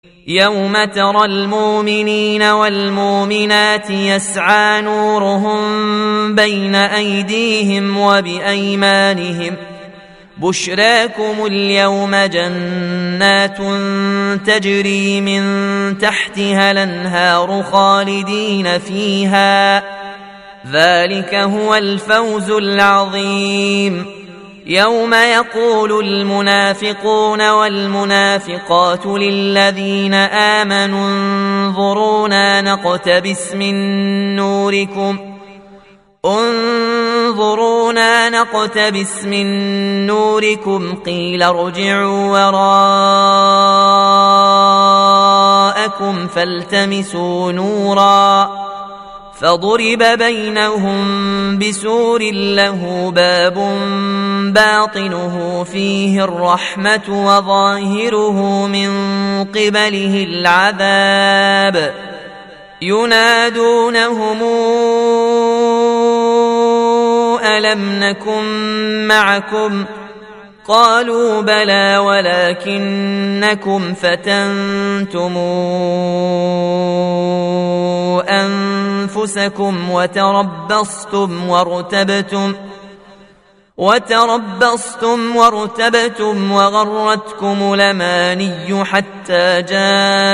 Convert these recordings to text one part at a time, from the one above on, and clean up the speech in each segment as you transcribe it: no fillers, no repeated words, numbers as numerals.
يوم ترى المؤمنين والمؤمنات يسعى نورهم بين أيديهم وبأيمانهم بشراكم اليوم جنات تجري من تحتها الأنهار خالدين فيها ذلك هو الفوز العظيم. يوم يقول المنافقون والمنافقات للذين آمنوا انظرونا نقتبس من نوركم قيل ارجعوا وراءكم فالتمسوا نورا فضرب بينهم بسور له باب باطنه فيه الرحمة وظاهره من قبله العذاب ينادونهم ألم نكن معكم قالوا بلى ولكنكم فتنتم أنفسكم وتربصتم وارتبتم وغرتكم الأماني حتى جاء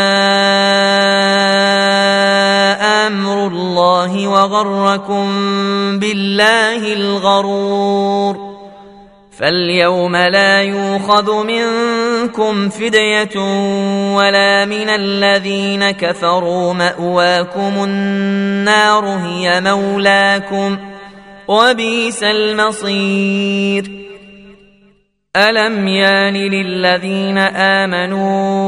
أمر الله وغركم بالله الغرور. فاليوم لا يؤخذ منكم فدية ولا من الذين كفروا مأواكم النار هي مولاكم وبئس المصير. ألم يان للذين آمنوا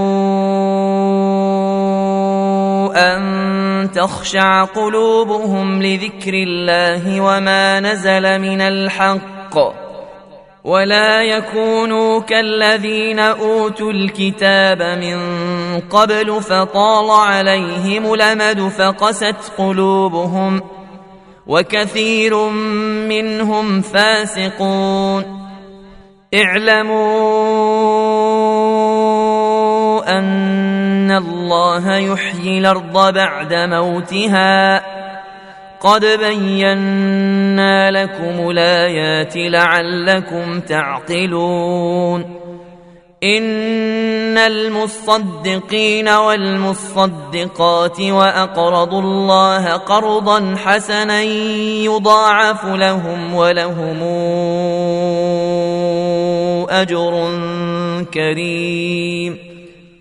أن تخشع قلوبهم لذكر الله وما نزل من الحق ولا يكونوا كالذين أوتوا الكتاب من قبل فطال عليهم الأمد فقست قلوبهم وكثير منهم فاسقون. اعلموا أن الله يحيي الأرض بعد موتها قد بينا لكم الآيات لعلكم تعقلون. إن المصدقين والمصدقات وأقرضوا الله قرضا حسنا يضاعف لهم ولهم أجر كريم.